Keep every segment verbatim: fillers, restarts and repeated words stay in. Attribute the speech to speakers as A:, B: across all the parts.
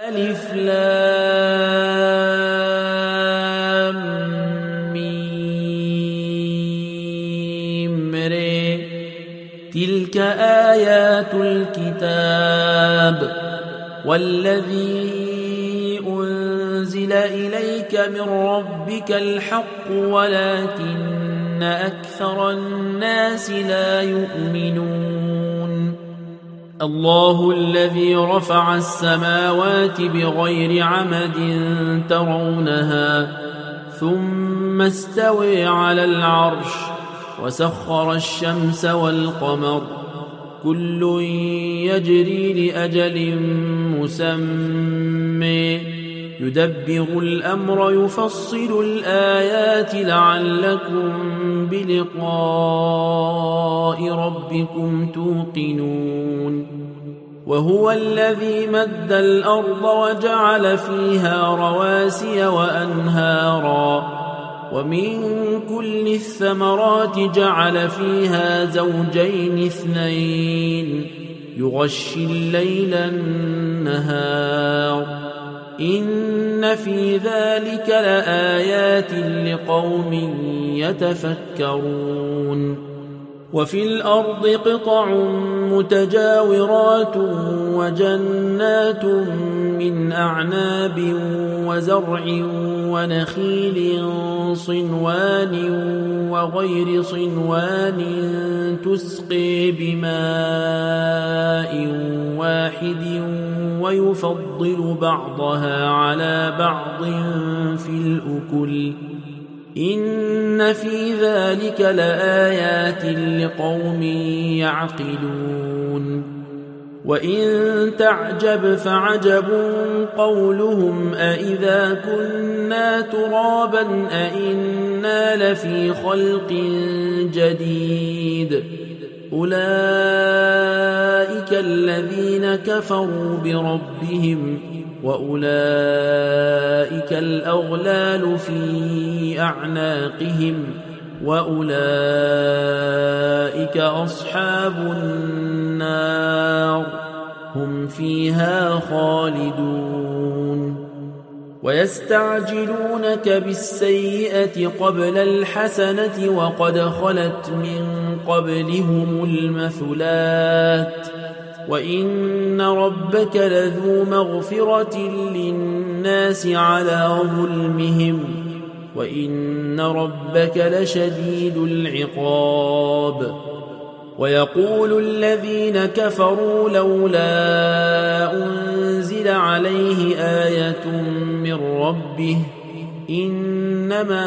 A: ألف لام ميم ر تلك آيات الكتاب والذي أنزل إليك من ربك الحق ولكن أكثر الناس لا يؤمنون الله الذي رفع السماوات بغير عمد ترونها ثم استوى على العرش وسخر الشمس والقمر كل يجري لأجل مسمى يدبر الأمر يفصل الآيات لعلكم بلقاء ربكم توقنون وهو الذي مد الأرض وجعل فيها رواسي وأنهارا ومن كل الثمرات جعل فيها زوجين اثنين يغشي الليل النهار إن في ذلك لآيات لقوم يتفكرون وفي الأرض قطع متجاورات وجنات من أعناب وزرع ونخيل صنوان وغير صنوان تسقي بماء واحد ويفضل بعضها على بعض في الأكل إن في ذلك لآيات لقوم يعقلون وإن تعجب فعجب قولهم أإذا كنا ترابا أإنا لفي خلق جديد أولئك الذين كفروا بربهم وأولئك الأغلال في أعناقهم وأولئك أصحاب النار هم فيها خالدون ويستعجلونك بالسيئة قبل الحسنة وقد خلت من قبلهم المثلات وإن ربك لذو مغفرة للناس على ظلمهم وإن ربك لشديد العقاب ويقول الذين كفروا لولا أنزل عليه آية من ربه إنما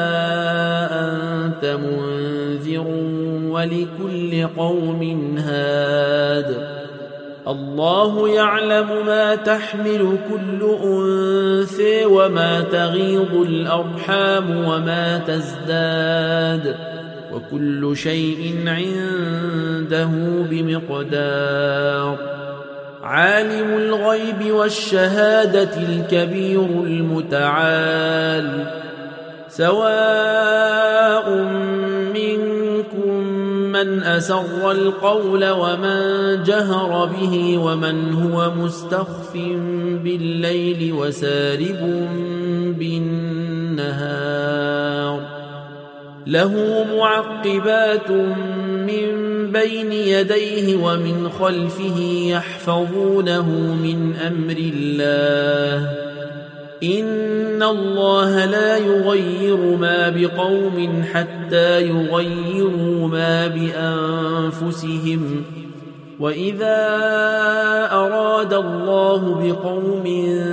A: أنت منذر ولكل قوم هاد الله يعلم ما تحمل كل أنثى وما تغيض الأرحام وما تزداد وكل شيء عنده بمقدار عالم الغيب والشهادة الكبير المتعال سواء منكم من أسر القول ومن جهر به ومن هو مستخف بالليل وسارب بالنهار له معقبات من بين يديه ومن خلفه يحفظونه من أمر الله إن الله لا يغير ما بقوم حتى يغيروا ما بأنفسهم وإذا أراد الله بقوم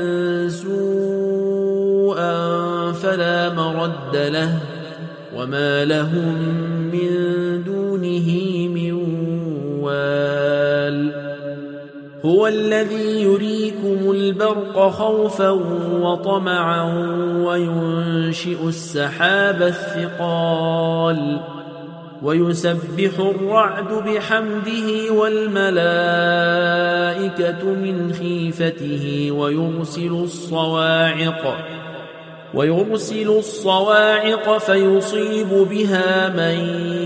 A: سوءا فلا مرد له وما لهم من دونه من وال هو الذي يريكم البرق خوفا وطمعا وينشئ السحاب الثقال ويسبح الرعد بحمده والملائكة من خيفته ويرسل الصواعق ويرسل الصواعق فيصيب بها من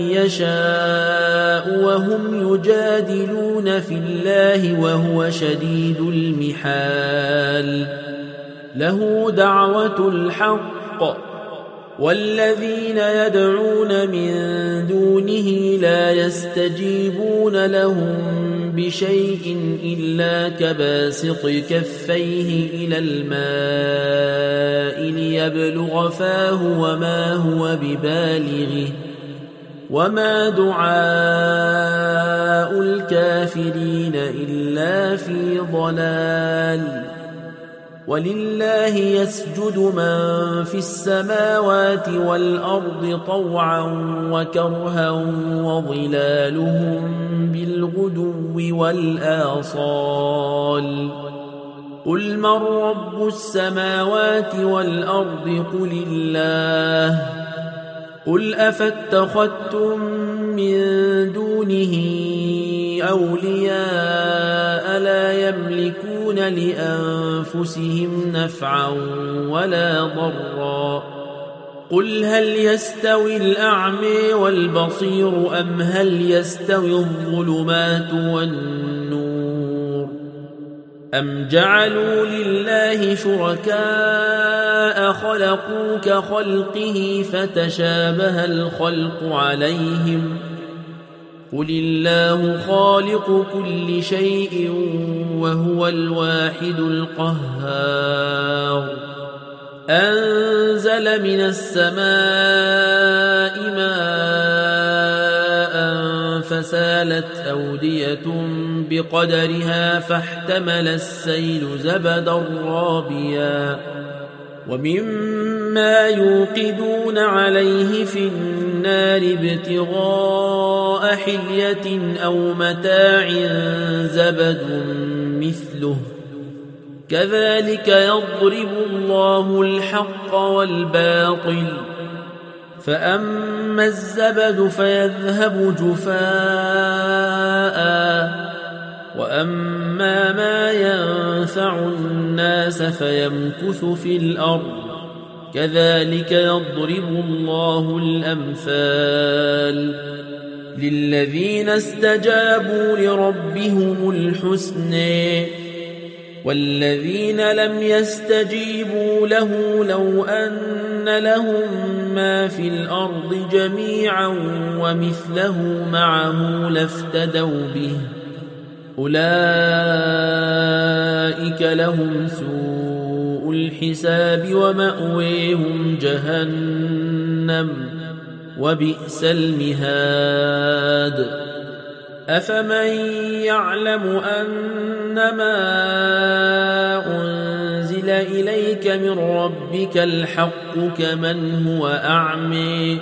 A: يشاء وهم يجادلون في الله وهو شديد المحال له دعوة الحق والذين يدعون من دونه لا يستجيبون لهم بشيء إلا كباسط كفيه إلى الماء ليبلغ فاه وما هو ببالغه وما دعاء الكافرين إلا في ضلال ولله يسجد من في السماوات والأرض طوعا وكرها وظلالهم بالغدو والآصال قل من رب السماوات والأرض قل الله قل أفاتخذتم من دونه أولياء لا يملكون لأنفسهم نفعا ولا ضرا قل هل يستوي الأعمى والبصير أم هل يستوي الظلمات والنور أم جعلوا لله شركاء خلقوا كخلقه فتشابه الخلق عليهم قل الله خالق كل شيء وهو الواحد القهار أنزل من السماء ماء فسالت أودية بقدرها فاحتمل السيل زبدا رابيا ومما يوقدون عليه في النار ابتغاء حلية أو متاع زبد مثله كذلك يضرب الله الحق والباطل فأما الزبد فيذهب جفاء وأما ما ينفع الناس فيمكث في الأرض كذلك يضرب الله الأمثال للذين استجابوا لربهم الحسنى والذين لم يستجيبوا له لو أن لهم ما في الأرض جميعا ومثله معه لافتدوا به أولئك لهم سوء الحساب ومأويهم جهنم وبئس المهاد أفمن يعلم أنما أنزل إليك من ربك الحق كمن هو أعمى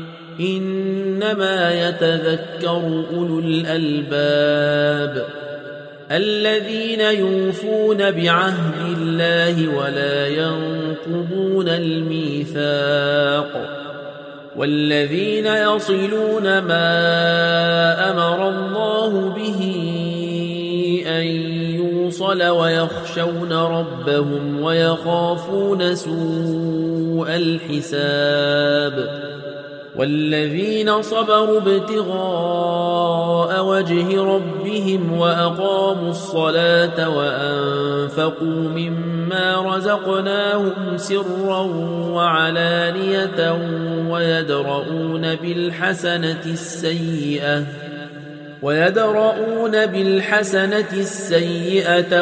A: إنما يتذكر أولو الألباب الذين يوفون بعهد الله ولا ينقضون الميثاق والذين يصلون ما أمر الله به أن يوصل ويخشون ربهم ويخافون سوء الحساب والذين صبروا ابتغاء وجه ربهم وأقاموا الصلاة وأنفقوا مما رزقناهم سرا وعلانية ويدرؤون بالحسنة السيئة ويدرؤون بالحسنة السيئة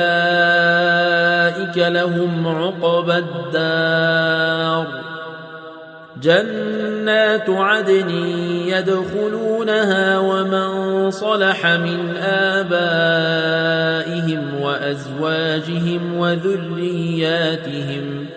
A: أولئك لهم عقبى الدار جنات عدن يدخلونها ومن صلح من آبائهم وأزواجهم وذرياتهم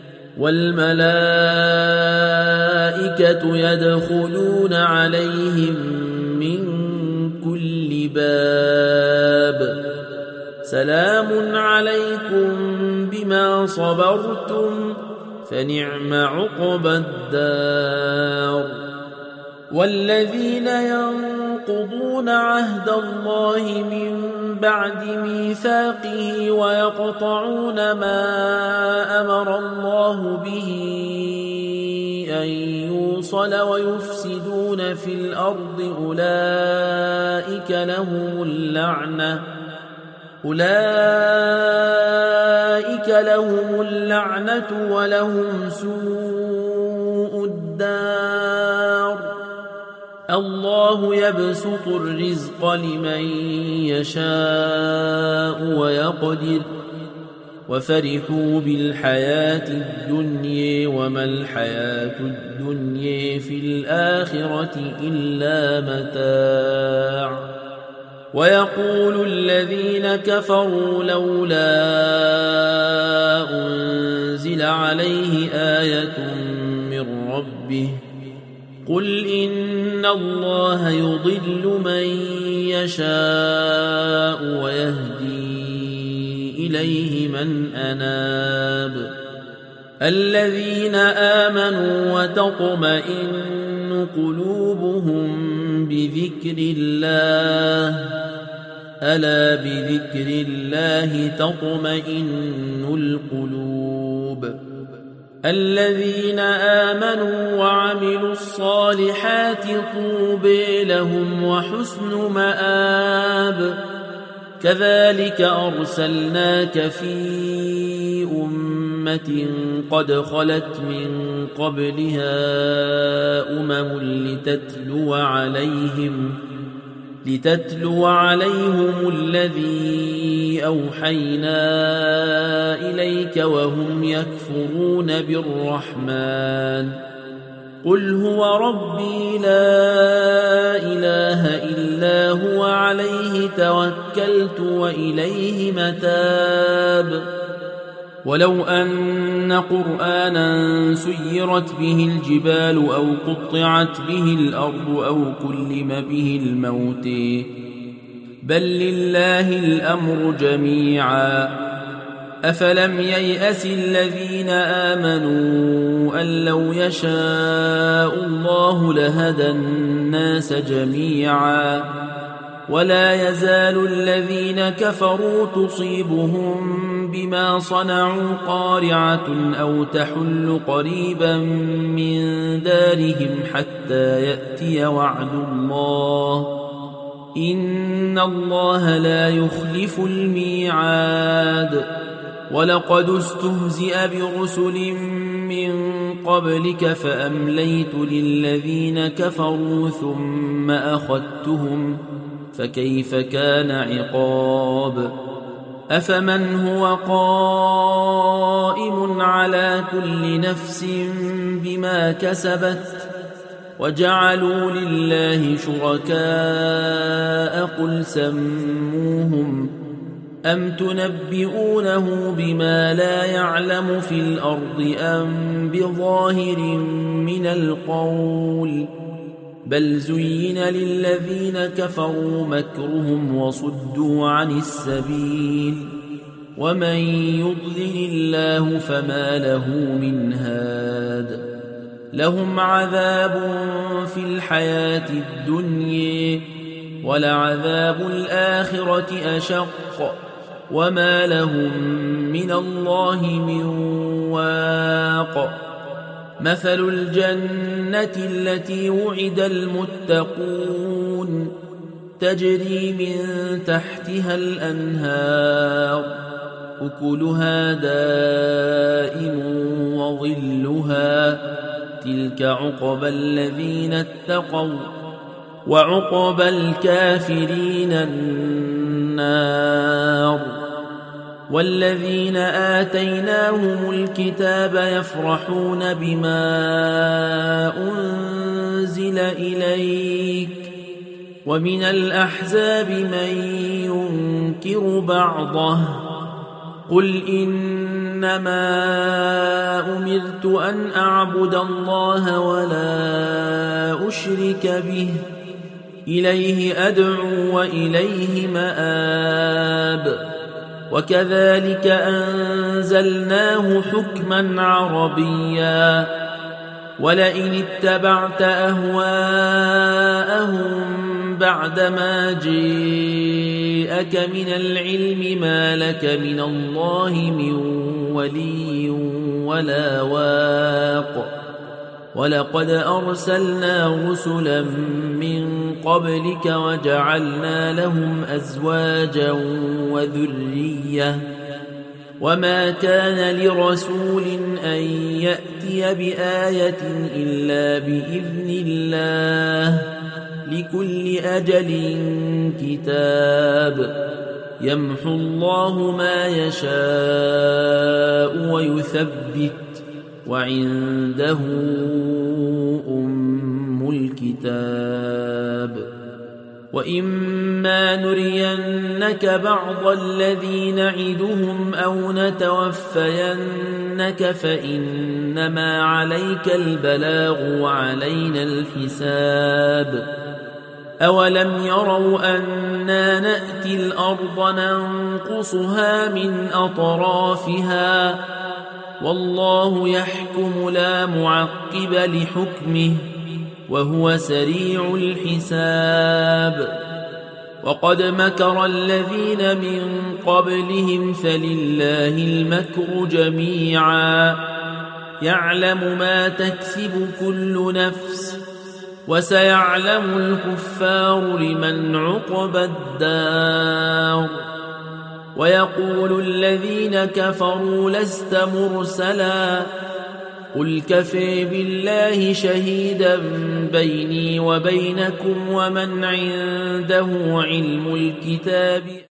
A: والملائكة يدخلون عليهم من كل باب سلام عليكم بما صبرتم فنعم عقبى الدار والذين ينقضون عهد الله من بعد ميثاقه ويقطعون ما أمر الله به أن يوصل ويفسدون في الأرض أولئك لهم اللعنة أولئك لهم اللعنة ولهم سوء الدار. الله يبسط الرزق لمن يشاء ويقدر وفرحوا بالحياة الدنيا وما الحياة الدنيا في الآخرة إلا متاع. ويقول الذين كفروا لولا أنزل عليه آية من ربه قل إن الله يضل من يشاء ويهدي إليه من أناب. الذين آمنوا وتطمئن قلوبهم بذكر الله ألا بذكر الله تطمئن القلوب. الذين آمنوا وعملوا الصالحات طوبى لهم وحسن مآب. كذلك أرسلناك في أمة قد خلت من قبلها أمم لتتلو عليهم لتتلو عليهم الذي أوحينا إليك وهم يكفرون بالرحمن. قل هو ربي لا إله إلا هو عليه توكلت وإليه متاب. ولو أن قرآنا سيرت به الجبال أو قطعت به الأرض أو كلم به الموت بل لله الأمر جميعا. أفلم ييأس الذين آمنوا أن لو يشاء الله لهدى الناس جميعا. ولا يزال الذين كفروا تصيبهم بما صنعوا قارعة أو تحل قريبا من دارهم حتى يأتي وعد الله إن الله لا يخلف الميعاد. ولقد استهزئ برسل من قبلك فأمليت للذين كفروا ثم أخذتهم فكيف كان عقاب. أفمن هو قائم على كل نفس بما كسبت وجعلوا لله شركاء قل سموهم أم تنبئونه بما لا يعلم في الأرض أم بظاهر من القول بل زين للذين كفروا مكرهم وصدوا عن السبيل ومن يضلل الله فما له من هاد. لهم عذاب في الحياة الدنيا ولعذاب الآخرة أشق وما لهم من الله من واق. مثل الجنة التي وعد المتقون تجري من تحتها الأنهار أكلها دائم وظلها تلك عقبى الذين اتقوا وعقبى الكافرين النار. والذين آتيناهم الكتاب يفرحون بما أنزل إليك ومن الأحزاب من ينكر بعضه قل إنما أمرت أن أعبد الله ولا أشرك به إليه أدعو وإليه مآب. وكذلك أنزلناه حكما عربيا ولئن اتبعت أهواءهم بعدما جاءك من العلم ما لك من الله من ولي ولا واق ولقد أرسلنا رسلا من قبلك وجعلنا لهم أزواجا وذرية وما كان لرسول أن يأتي بآية إلا بإذن الله لكل أجل كتاب يمحو الله ما يشاء ويثبت وعنده أم الكتاب وإما نرينك بعض الذي نعدهم أو نتوفينك فإنما عليك البلاغ وعلينا الحساب أولم يروا أنا نأتي الأرض ننقصها من أطرافها والله يحكم لا معقب لحكمه وهو سريع الحساب وقد مكر الذين من قبلهم فلله المكر جميعا يعلم ما تكسب كل نفس وسيعلم الكفار لمن عقبى الدار ويقول الذين كفروا لست مرسلا قل كفى بالله شهيدا بيني وبينكم ومن عنده علم الكتاب